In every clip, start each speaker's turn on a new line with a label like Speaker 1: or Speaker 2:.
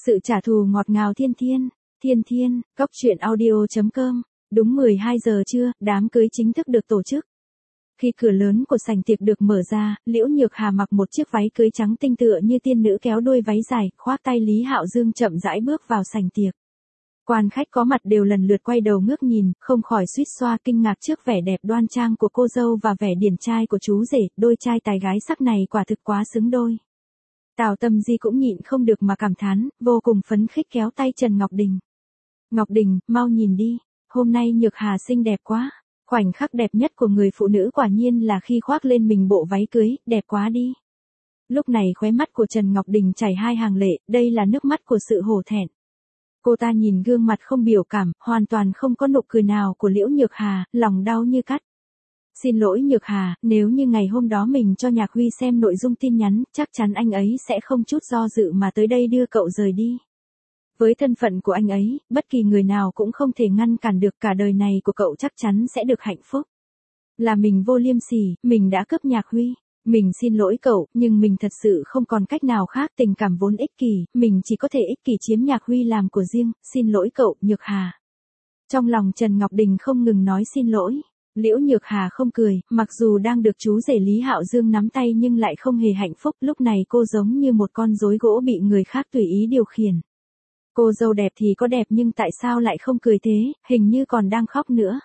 Speaker 1: Sự trả thù ngọt ngào thiên thiên, thiên thiên, góc truyện audio.com, đúng 12 giờ trưa, đám cưới chính thức được tổ chức. Khi cửa lớn của sảnh tiệc được mở ra, Liễu Nhược Hà mặc một chiếc váy cưới trắng tinh tựa như tiên nữ kéo đuôi váy dài, khoác tay Lý Hạo Dương chậm rãi bước vào sảnh tiệc. Quan khách có mặt đều lần lượt quay đầu ngước nhìn, không khỏi suýt xoa kinh ngạc trước vẻ đẹp đoan trang của cô dâu và vẻ điển trai của chú rể, đôi trai tài gái sắc này quả thực quá xứng đôi. Tào Tâm Di cũng nhịn không được mà cảm thán, vô cùng phấn khích kéo tay Trần Ngọc Đình. Ngọc Đình, mau nhìn đi, hôm nay Nhược Hà xinh đẹp quá. Khoảnh khắc đẹp nhất của người phụ nữ quả nhiên là khi khoác lên mình bộ váy cưới, đẹp quá đi. Lúc này khóe mắt của Trần Ngọc Đình chảy hai hàng lệ, đây là nước mắt của sự hổ thẹn. Cô ta nhìn gương mặt không biểu cảm, hoàn toàn không có nụ cười nào của Liễu Nhược Hà, lòng đau như cắt. Xin lỗi Nhược Hà, nếu như ngày hôm đó mình cho Nhạc Huy xem nội dung tin nhắn, chắc chắn anh ấy sẽ không chút do dự mà tới đây đưa cậu rời đi. Với thân phận của anh ấy, bất kỳ người nào cũng không thể ngăn cản được, cả đời này của cậu chắc chắn sẽ được hạnh phúc. Là mình vô liêm sỉ, mình đã cướp Nhạc Huy. Mình xin lỗi cậu, nhưng mình thật sự không còn cách nào khác, tình cảm vốn ích kỷ, mình chỉ có thể ích kỷ chiếm Nhạc Huy làm của riêng, xin lỗi cậu, Nhược Hà. Trong lòng Trần Ngọc Đình không ngừng nói xin lỗi. Liễu Nhược Hà không cười, mặc dù đang được chú rể Lý Hạo Dương nắm tay nhưng lại không hề hạnh phúc, lúc này cô giống như một con rối gỗ bị người khác tùy ý điều khiển. Cô dâu đẹp thì có đẹp nhưng tại sao lại không cười thế, hình như còn đang khóc nữa.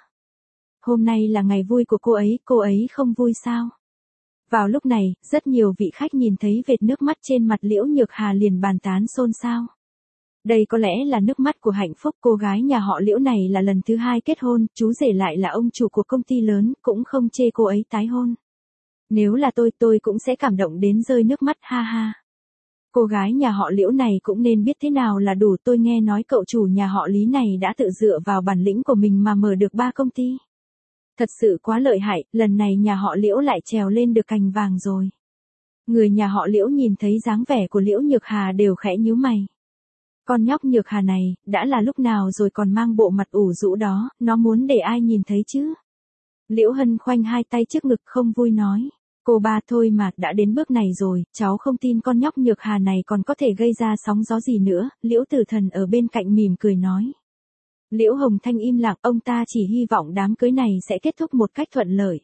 Speaker 1: Hôm nay là ngày vui của cô ấy không vui sao? Vào lúc này, rất nhiều vị khách nhìn thấy vệt nước mắt trên mặt Liễu Nhược Hà liền bàn tán xôn xao. Đây có lẽ là nước mắt của hạnh phúc, cô gái nhà họ Liễu này là lần thứ 2 kết hôn, chú rể lại là ông chủ của công ty lớn, cũng không chê cô ấy tái hôn. Nếu là tôi cũng sẽ cảm động đến rơi nước mắt, ha ha. Cô gái nhà họ Liễu này cũng nên biết thế nào là đủ, tôi nghe nói cậu chủ nhà họ Lý này đã tự dựa vào bản lĩnh của mình mà mở được 3 công ty. Thật sự quá lợi hại, lần này nhà họ Liễu lại trèo lên được cành vàng rồi. Người nhà họ Liễu nhìn thấy dáng vẻ của Liễu Nhược Hà đều khẽ nhíu mày. Con nhóc Nhược Hà này, đã là lúc nào rồi còn mang bộ mặt ủ rũ đó, nó muốn để ai nhìn thấy chứ? Liễu Hân khoanh hai tay trước ngực không vui nói. Cô ba thôi mà, đã đến bước này rồi, cháu không tin con nhóc Nhược Hà này còn có thể gây ra sóng gió gì nữa, Liễu Tử Thần ở bên cạnh mỉm cười nói. Liễu Hồng Thanh im lặng, ông ta chỉ hy vọng đám cưới này sẽ kết thúc một cách thuận lợi.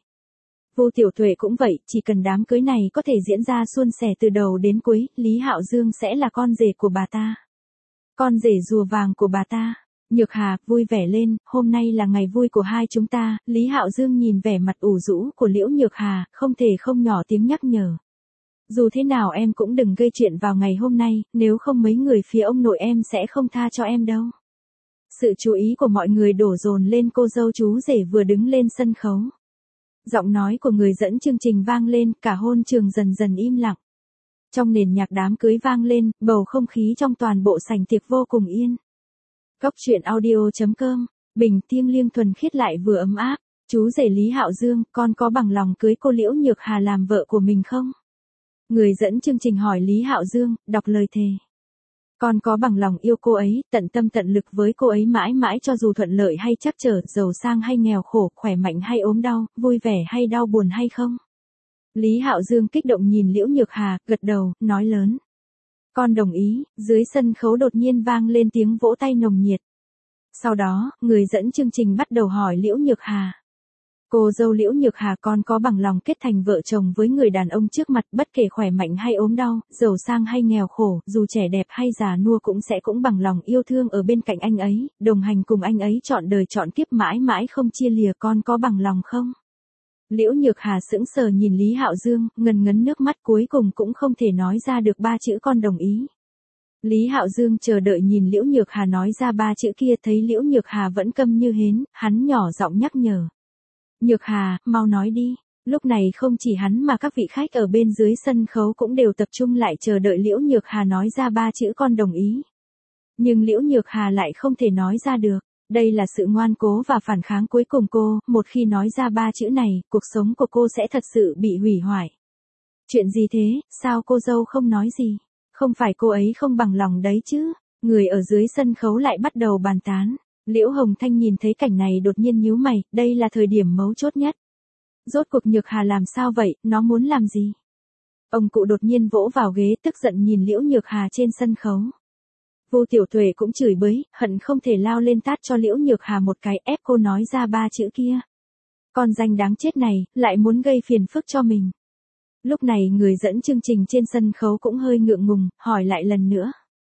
Speaker 1: Vu Tiểu Thuệ cũng vậy, chỉ cần đám cưới này có thể diễn ra suôn sẻ từ đầu đến cuối, Lý Hạo Dương sẽ là con rể của bà ta. Con rể rùa vàng của bà ta. Nhược Hà, vui vẻ lên, hôm nay là ngày vui của hai chúng ta, Lý Hạo Dương nhìn vẻ mặt ủ rũ của Liễu Nhược Hà, không thể không nhỏ tiếng nhắc nhở. Dù thế nào em cũng đừng gây chuyện vào ngày hôm nay, nếu không mấy người phía ông nội em sẽ không tha cho em đâu. Sự chú ý của mọi người đổ dồn lên cô dâu chú rể vừa đứng lên sân khấu. Giọng nói của người dẫn chương trình vang lên, cả hôn trường dần dần im lặng. Trong nền nhạc đám cưới vang lên, bầu không khí trong toàn bộ sảnh tiệc vô cùng yên. Góc truyện audio.com, bình thiêng liêng thuần khiết lại vừa ấm áp. Chú rể Lý Hạo Dương, con có bằng lòng cưới cô Liễu Nhược Hà làm vợ của mình không? Người dẫn chương trình hỏi Lý Hạo Dương, đọc lời thề. Con có bằng lòng yêu cô ấy, tận tâm tận lực với cô ấy mãi mãi cho dù thuận lợi hay trắc trở, giàu sang hay nghèo khổ, khỏe mạnh hay ốm đau, vui vẻ hay đau buồn hay không? Lý Hạo Dương kích động nhìn Liễu Nhược Hà, gật đầu, nói lớn. Con đồng ý, dưới sân khấu đột nhiên vang lên tiếng vỗ tay nồng nhiệt. Sau đó, người dẫn chương trình bắt đầu hỏi Liễu Nhược Hà. Cô dâu Liễu Nhược Hà, con có bằng lòng kết thành vợ chồng với người đàn ông trước mặt, bất kể khỏe mạnh hay ốm đau, giàu sang hay nghèo khổ, dù trẻ đẹp hay già nua cũng bằng lòng yêu thương ở bên cạnh anh ấy, đồng hành cùng anh ấy trọn đời trọn kiếp mãi mãi không chia lìa, con có bằng lòng không? Liễu Nhược Hà sững sờ nhìn Lý Hạo Dương, ngần ngấn nước mắt cuối cùng cũng không thể nói ra được 3 chữ con đồng ý. Lý Hạo Dương chờ đợi nhìn Liễu Nhược Hà nói ra 3 chữ kia, thấy Liễu Nhược Hà vẫn câm như hến, hắn nhỏ giọng nhắc nhở. Nhược Hà, mau nói đi. Lúc này không chỉ hắn mà các vị khách ở bên dưới sân khấu cũng đều tập trung lại chờ đợi Liễu Nhược Hà nói ra 3 chữ con đồng ý. Nhưng Liễu Nhược Hà lại không thể nói ra được. Đây là sự ngoan cố và phản kháng cuối cùng cô, một khi nói ra 3 chữ này, cuộc sống của cô sẽ thật sự bị hủy hoại. Chuyện gì thế, sao cô dâu không nói gì? Không phải cô ấy không bằng lòng đấy chứ? Người ở dưới sân khấu lại bắt đầu bàn tán. Liễu Hồng Thanh nhìn thấy cảnh này đột nhiên nhíu mày, đây là thời điểm mấu chốt nhất. Rốt cuộc Nhược Hà làm sao vậy, nó muốn làm gì? Ông cụ đột nhiên vỗ vào ghế tức giận nhìn Liễu Nhược Hà trên sân khấu. Vu Tiểu Tuệ cũng chửi bới, hận không thể lao lên tát cho Liễu Nhược Hà một cái ép cô nói ra 3 chữ kia. Con danh đáng chết này, lại muốn gây phiền phức cho mình. Lúc này người dẫn chương trình trên sân khấu cũng hơi ngượng ngùng, hỏi lại lần nữa.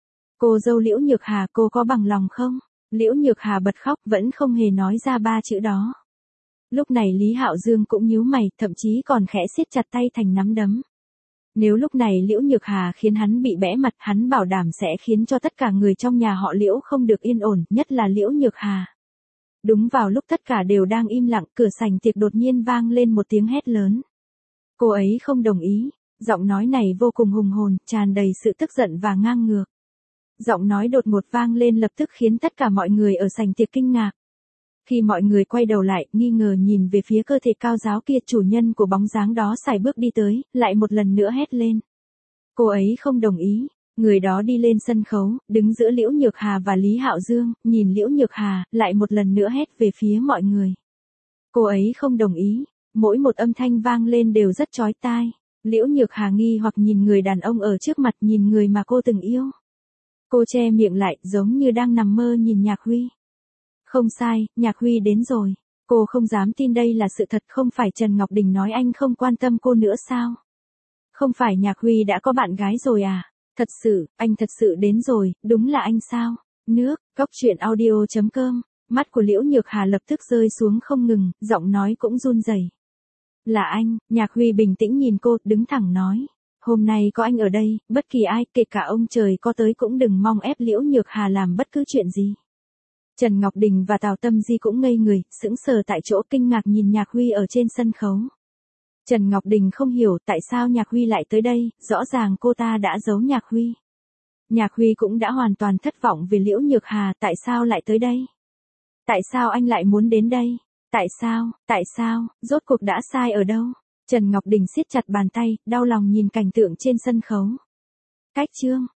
Speaker 1: Cô dâu Liễu Nhược Hà, cô có bằng lòng không? Liễu Nhược Hà bật khóc, vẫn không hề nói ra 3 chữ đó. Lúc này Lý Hạo Dương cũng nhíu mày, thậm chí còn khẽ siết chặt tay thành nắm đấm. Nếu lúc này Liễu Nhược Hà khiến hắn bị bẽ mặt, hắn bảo đảm sẽ khiến cho tất cả người trong nhà họ Liễu không được yên ổn, nhất là Liễu Nhược Hà. Đúng vào lúc tất cả đều đang im lặng, cửa sảnh tiệc đột nhiên vang lên một tiếng hét lớn. Cô ấy không đồng ý, giọng nói này vô cùng hùng hồn, tràn đầy sự tức giận và ngang ngược. Giọng nói đột ngột vang lên lập tức khiến tất cả mọi người ở sảnh tiệc kinh ngạc. Khi mọi người quay đầu lại, nghi ngờ nhìn về phía cơ thể cao ráo kia, chủ nhân của bóng dáng đó sải bước đi tới, lại một lần nữa hét lên. Cô ấy không đồng ý. Người đó đi lên sân khấu, đứng giữa Liễu Nhược Hà và Lý Hạo Dương, nhìn Liễu Nhược Hà, lại một lần nữa hét về phía mọi người. Cô ấy không đồng ý. Mỗi một âm thanh vang lên đều rất chói tai. Liễu Nhược Hà nghi hoặc nhìn người đàn ông ở trước mặt, nhìn người mà cô từng yêu. Cô che miệng lại, giống như đang nằm mơ nhìn Nhạc Huy. Không sai, Nhạc Huy đến rồi. Cô không dám tin đây là sự thật, không phải Trần Ngọc Đình nói anh không quan tâm cô nữa sao? Không phải Nhạc Huy đã có bạn gái rồi à? Thật sự, anh thật sự đến rồi, đúng là anh sao? Nước, Cóc Truyện Audio.com. Mắt của Liễu Nhược Hà lập tức rơi xuống không ngừng, giọng nói cũng run rẩy. Là anh. Nhạc Huy bình tĩnh nhìn cô, đứng thẳng nói. Hôm nay có anh ở đây, bất kỳ ai, kể cả ông trời có tới cũng đừng mong ép Liễu Nhược Hà làm bất cứ chuyện gì. Trần Ngọc Đình và Tào Tâm Di cũng ngây người, sững sờ tại chỗ, kinh ngạc nhìn Nhạc Huy ở trên sân khấu. Trần Ngọc Đình không hiểu tại sao Nhạc Huy lại tới đây, rõ ràng cô ta đã giấu Nhạc Huy. Nhạc Huy cũng đã hoàn toàn thất vọng về Liễu Nhược Hà, tại sao lại tới đây? Tại sao anh lại muốn đến đây? Tại sao, rốt cuộc đã sai ở đâu? Trần Ngọc Đình siết chặt bàn tay, đau lòng nhìn cảnh tượng trên sân khấu. Cách chương.